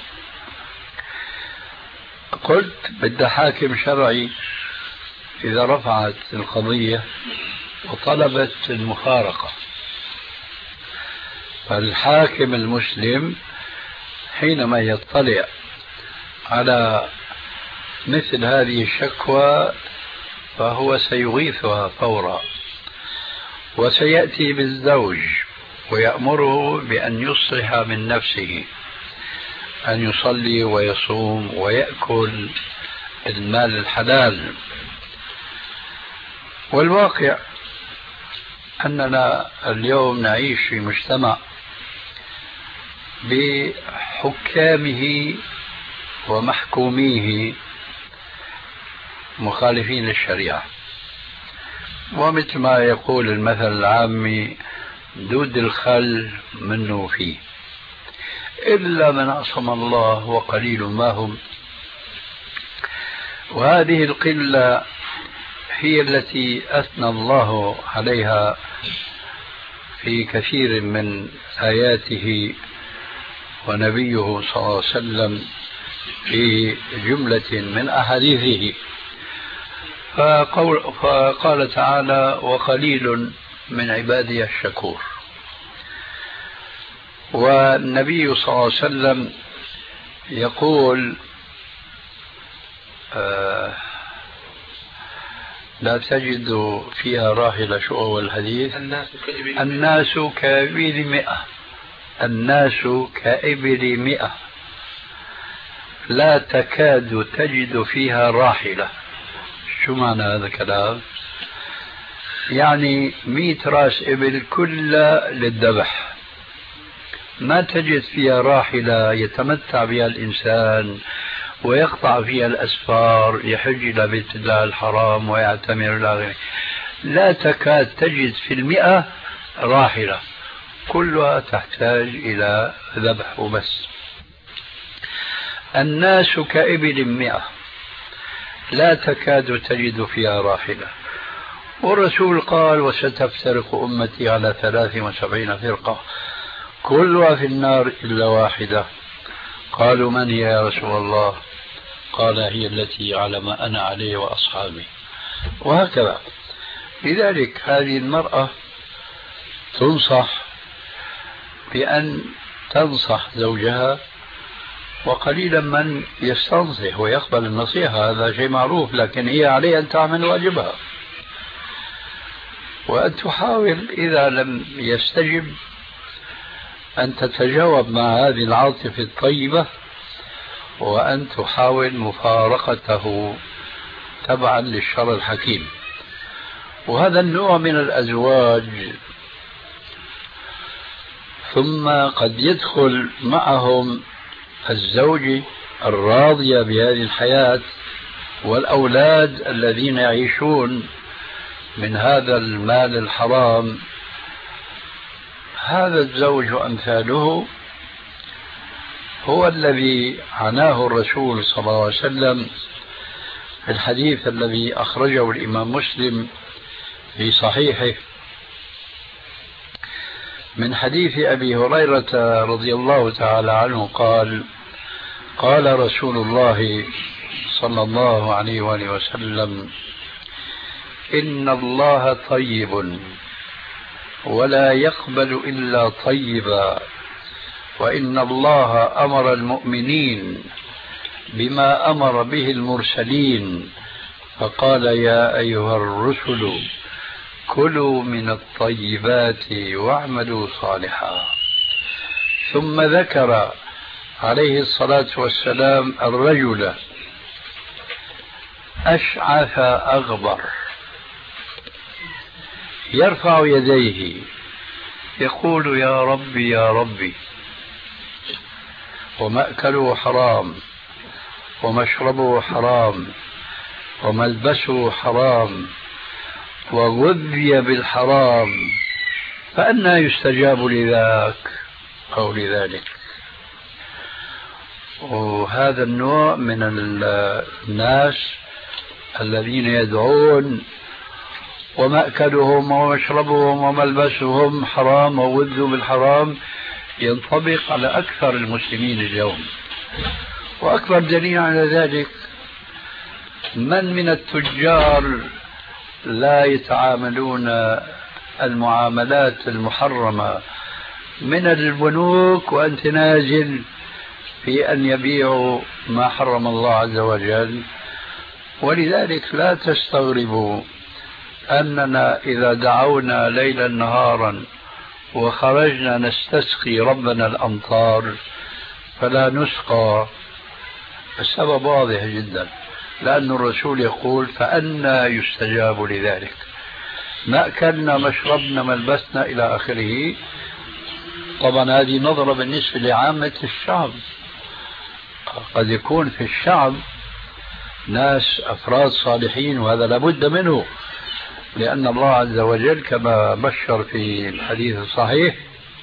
قلت بدي حاكم شرعي إذا رفعت القضية وطلبت المفارقة، فالحاكم المسلم حينما يطلع على مثل هذه الشكوى فهو سيغيثها فورا، وسيأتي بالزوج ويأمره بأن يصلح من نفسه، أن يصلي ويصوم ويأكل المال الحلال. والواقع أننا اليوم نعيش في مجتمع بحكامه ومحكوميه مخالفين للشريعة، ومثل ما يقول المثل العامي دود الخل منه فيه، إلا من عصم الله وقليل ما هم. وهذه القلة هي التي أثنى الله عليها في كثير من آياته، ونبيه صلى الله عليه وسلم في جملة من أحاديثه، فقال تعالى وقليل من عبادي الشكور. والنبي صلى الله عليه وسلم يقول لا تجد فيها راحلة، شو هو الحديث؟ الناس كإبل 100، الناس كإبل 100 لا تكاد تجد فيها راحلة. شو معنى هذا الكلام؟ يعني 100 راس إبل كلها للذبح، ما تجد فيها راحلة يتمتع بها الإنسان ويقطع فيها الأسفار، يحج إلى بيت الله الحرام ويعتمر إلى غيره. لا تكاد تجد في 100 راحلة، كلها تحتاج إلى ذبح وبس. الناس كإبل 100 لا تكاد تجد فيها راحلة. والرسول قال وستفترق أمتي على 73 فرقة كلها في النار إلا واحدة. قالوا من هي يا رسول الله؟ قال هي التي على ما أنا عليه وأصحابي. وهكذا. لذلك هذه المرأة تنصح بأن تنصح زوجها، وقليلا من يستنصح ويقبل النصيحة، هذا شيء معروف، لكن هي عليها أن تعمل واجبها، وأن تحاول إذا لم يستجب أن تتجاوب مع هذه العاطفة الطيبة، وأن تحاول مفارقته تبعا للشرع الحكيم. وهذا النوع من الأزواج ثم قد يدخل معهم الزوجة الراضية بهذه الحياة والأولاد الذين يعيشون من هذا المال الحرام. هذا الزوج وأمثاله هو الذي عناه الرسول صلى الله عليه وسلم في الحديث الذي أخرجه الإمام مسلم في صحيحه من حديث أبي هريرة رضي الله تعالى عنه قال: قال رسول الله صلى الله عليه وآله وسلم: إن الله طيب ولا يقبل إلا طيبا، وإن الله أمر المؤمنين بما أمر به المرسلين، فقال: يا أيها الرسل كلوا من الطيبات واعملوا صالحا. ثم ذكر عليه الصلاة والسلام الرجل أشعث أغبر يرفع يديه يقول: يا ربي يا ربي، ومأكله حرام ومشربه حرام وملبسه حرام وغذي بالحرام، فأنى يستجاب لذاك أو لذلك. وهذا النوع من الناس الذين يدعون ومأكلهم ومشربهم وملبسهم حرام وغذوا بالحرام ينطبق على أكثر المسلمين اليوم. وأكبر دليل على ذلك من التجار لا يتعاملون المعاملات المحرمة من البنوك وأنت نازل في أن يبيعوا ما حرم الله عز وجل. ولذلك لا تستغربوا أننا إذا دعونا ليلا نهارا وخرجنا نستسقي ربنا الأمطار فلا نسقى. السبب واضح جدا، لأن الرسول يقول: فأنا يستجاب لذلك. مأكلنا مشربنا ملبسنا إلى آخره. طبعا هذه نظرة بالنسبة لعامة الشعب. قد يكون في الشعب ناس أفراد صالحين، وهذا لابد منه، لأن الله عز وجل كما بشر في الحديث الصحيح: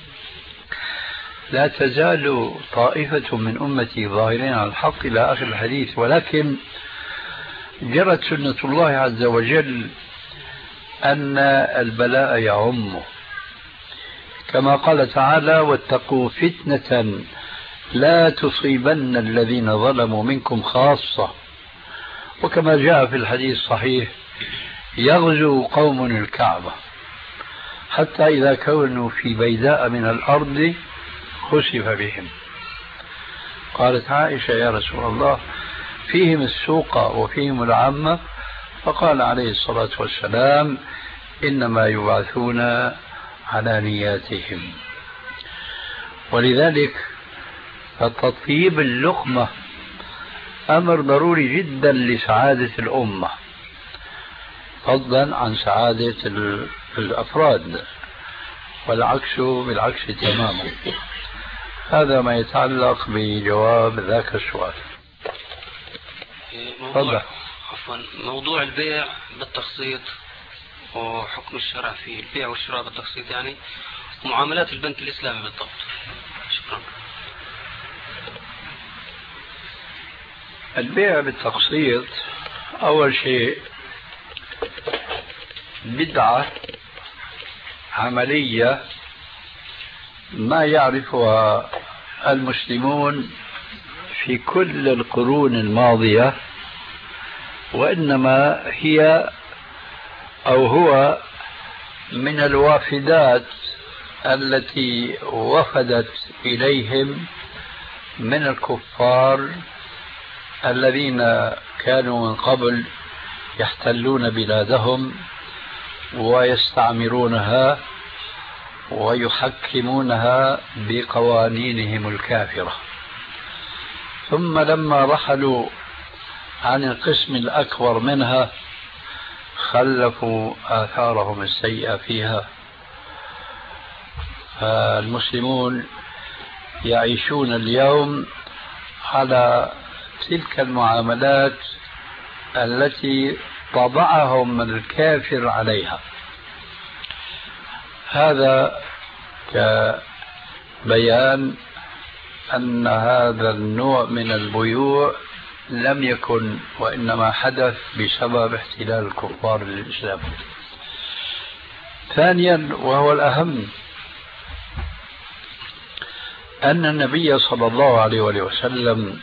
لا تزال طائفة من أمتي ظاهرين على الحق إلى آخر الحديث. ولكن جرت سنة الله عز وجل أن البلاء يعمه، كما قال تعالى: واتقوا فتنة لا تصيبن الذين ظلموا منكم خاصة. وكما جاء في الحديث الصحيح: يغزو قوم الكعبة حتى إذا كانوا في بيداء من الأرض خسف بهم. قالت عائشة: يا رسول الله، فيهم السوق وفيهم العامة؟ فقال عليه الصلاة والسلام: إنما يبعثون على نياتهم. ولذلك فتطيب اللقمة أمر ضروري جدا لسعادة الأمة، فضلا عن سعادة الأفراد، والعكس بالعكس تماما. هذا ما يتعلق بجواب ذاك السؤال. موضوع البيع بالتقسيط وحكم الشرع في البيع والشراء بالتقسيط، يعني معاملات البنك الإسلامي بالضبط. شكرا. البيع بالتقسيط أول شيء بدعة عملية ما يعرفها المسلمون في كل القرون الماضية، وإنما هي أو هو من الوافدات التي وفدت إليهم من الكفار الذين كانوا من قبل يحتلون بلادهم ويستعمرونها ويحكمونها بقوانينهم الكافرة. ثم لما رحلوا عن القسم الأكبر منها خلفوا آثارهم السيئة فيها، فالمسلمون يعيشون اليوم على تلك المعاملات التي طبعهم الكافر عليها. هذا كبيان أن هذا النوع من البيوع لم يكن، وإنما حدث بسبب احتلال الكفار للإسلام. ثانيا وهو الأهم، أن النبي صلى الله عليه وسلم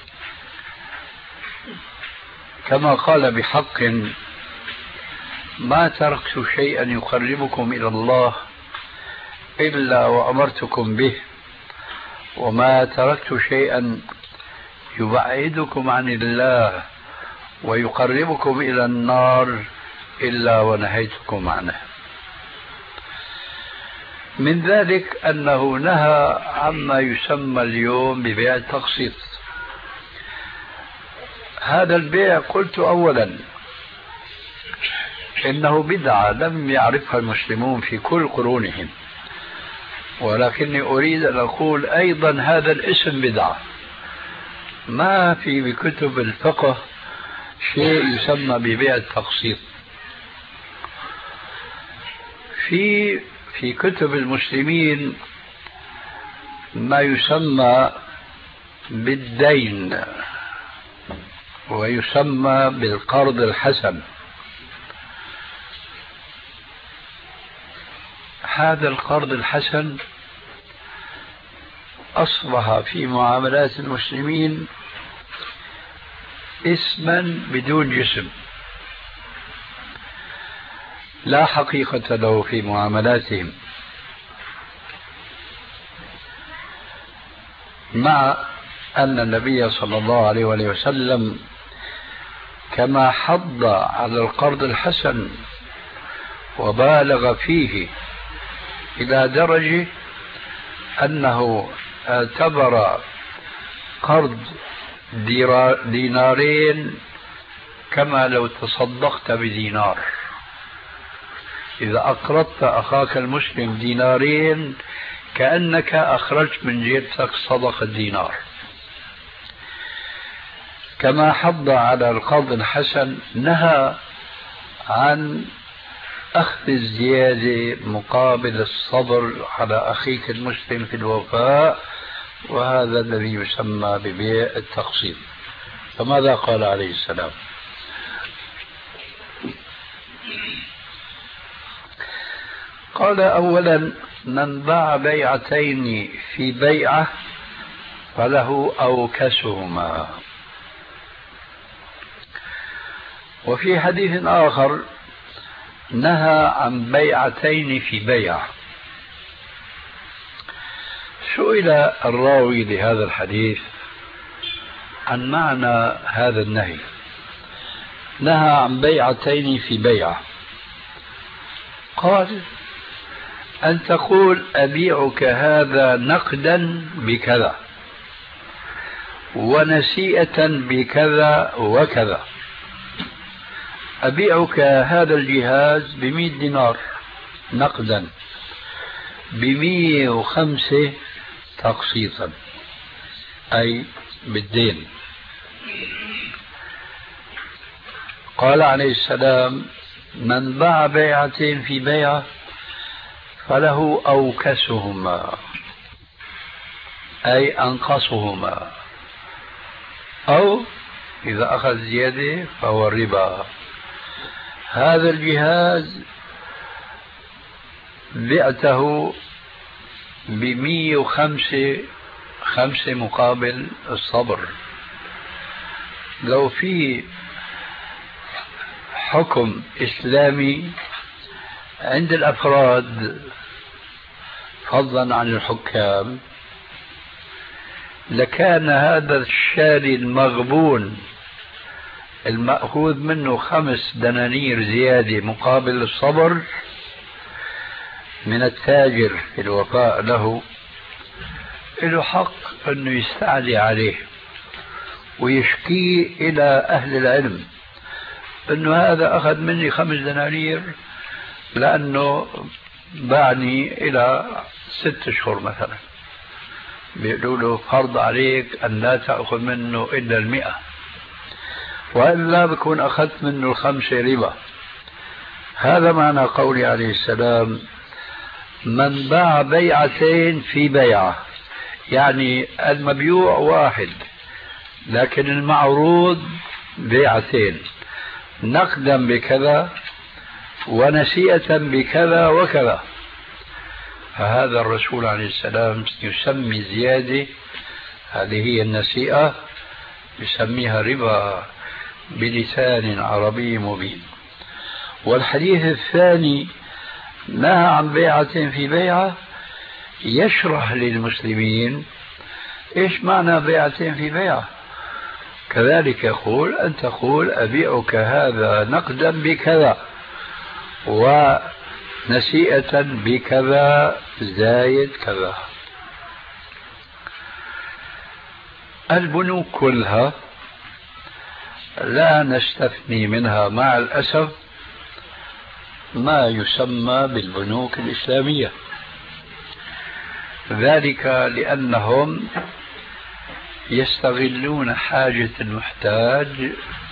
كما قال بحق: ما تركت شيئا يقربكم إلى الله إلا وأمرتكم به، وما تركت شيئا يبعدكم عن الله ويقربكم إلى النار إلا ونهيتكم عنه. من ذلك أنه نهى عما يسمى اليوم ببيع التقسيط. هذا البيع قلت أولا إنه بدعة لم يعرفها المسلمون في كل قرونهم، ولكني أريد أن أقول أيضا هذا الاسم بدعة. ما في بكتب الفقه شيء يسمى ببيع التقسيط. في كتب المسلمين ما يسمى بالدين ويسمى بالقرض الحسن. هذا القرض الحسن أصبح في معاملات المسلمين اسما بدون جسم، لا حقيقة له في معاملاتهم، مع أن النبي صلى الله عليه وسلم كما حض على القرض الحسن وبالغ فيه إلى درجة أنه اعتبر قرض دينارين كما لو تصدقت بدينار. إذا أقرضت أخاك المسلم دينارين كأنك أخرجت من جيبتك صدقة دينار. كما حض على القرض الحسن نهى عن أخذ الزيادة مقابل الصبر على أخيك المسلم في الوفاء، وهذا الذي يسمى ببيع التقسيط. فماذا قال عليه السلام؟ قال: أولا: من باع بيعتين في بيعة فله أوكسهما. وفي حديث آخر نهى عن بيعتين في بيعة. سئل الراوي لهذا الحديث عن معنى هذا النهي. نهى عن بيعتين في بيعة. قال: أن تقول أبيعك هذا نقدا بكذا ونسيئة بكذا وكذا. أبيعك هذا الجهاز ب100 دينار نقدا، ب105 تقسيطا، أي بالدين. قال عليه السلام: من باع بيعتين في بيعة فله أوكسهما، أي أنقصهما، أو إذا أخذ زيادة فهو الربا. هذا الجهاز بعته ب105 مقابل الصبر. لو في حكم إسلامي عند الأفراد فضلا عن الحكام، لكان هذا الشاري المغبون المأخوذ منه 5 دنانير زيادة مقابل الصبر من التاجر في الوفاء له حق أنه يستعلي عليه ويشكي إلى أهل العلم أنه هذا أخذ مني 5 دنانير لأنه باعني إلى 6 أشهر مثلا، بيقولوا له فرض عليك أن لا تأخذ منه إلا 100، وإلا بكون أخذت منه 5 ربا. هذا معنى قولي عليه السلام: من باع بيعتين في بيعة، يعني المبيوع واحد لكن المعروض بيعتين، نقدا بكذا ونسيئة بكذا وكذا، فهذا الرسول عليه السلام يسمي زيادة، هذه هي النسيئة، يسميها ربا بلسان عربي مبين. والحديث الثاني نهى عن بيعة في بيعة، يشرح للمسلمين إيش معنى بيعة في بيعة. كذلك يقول أن تقول أبيعك هذا نقدا بكذا ونسيئة بكذا زايد كذا. البنوك كلها لا نستثني منها مع الأسف ما يسمى بالبنوك الإسلامية، ذلك لأنهم يستغلون حاجة المحتاج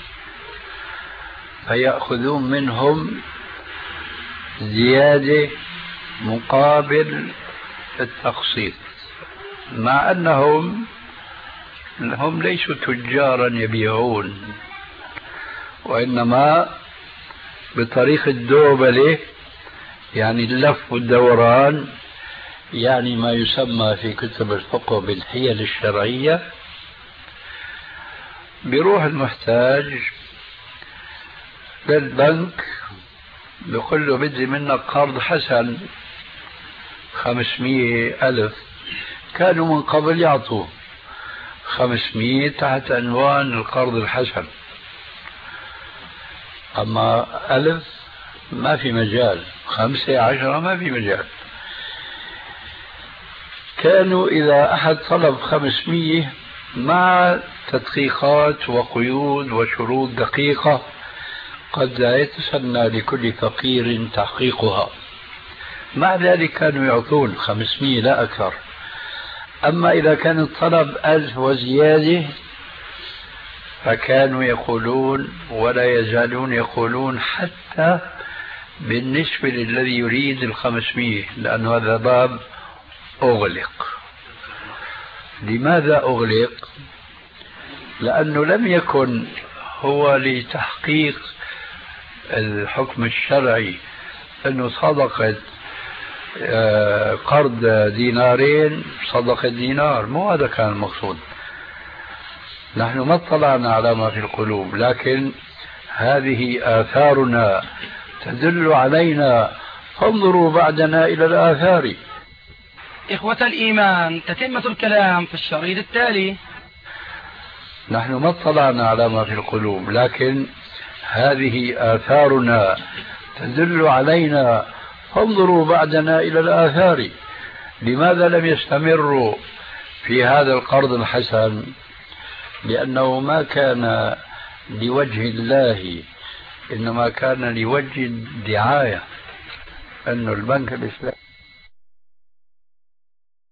فيأخذون منهم زيادة مقابل التقسيط، مع أنهم ليسوا تجارا يبيعون، وإنما بطريق الدوبلة، يعني اللف والدوران، يعني ما يسمى في كتب الفقه بالحيل الشرعية. بيروح المحتاج للبنك بيقول له بدي منك قرض حسن 500,000، كانوا من قبل يعطوا 500 تحت عنوان القرض الحسن، أما 1000 ما في مجال، 5 10 ما في مجال. كانوا إذا أحد طلب 500 مع تدقيقات وقيود وشروط دقيقة قد لا يتسنى لكل فقير تحقيقها، مع ذلك كانوا يعطون 500 لا أكثر. أما إذا كان الطلب 1000 وزيادة فكانوا يقولون ولا يزالون يقولون حتى بالنسبة للذي يريد 500، لأن هذا باب أغلق. لماذا أغلق؟ لأنه لم يكن هو لتحقيق الحكم الشرعي أنه صدقت قرض دينارين صدقة دينار، مو هذا كان المقصود. نحن ما اطلعنا على ما في القلوب، لكن هذه آثارنا تدل علينا، فانظروا بعدنا إلى الآثار. إخوة الإيمان، تتمة الكلام في الشريط التالي. نحن ما اطلعنا على ما في القلوب، لكن هذه آثارنا تدل علينا، فانظروا بعدنا إلى الآثار. لماذا لم يستمروا في هذا القرض الحسن؟ لأنه ما كان لوجه الله، إنما كان لوجه الدعاية، أن البنك الإسلامي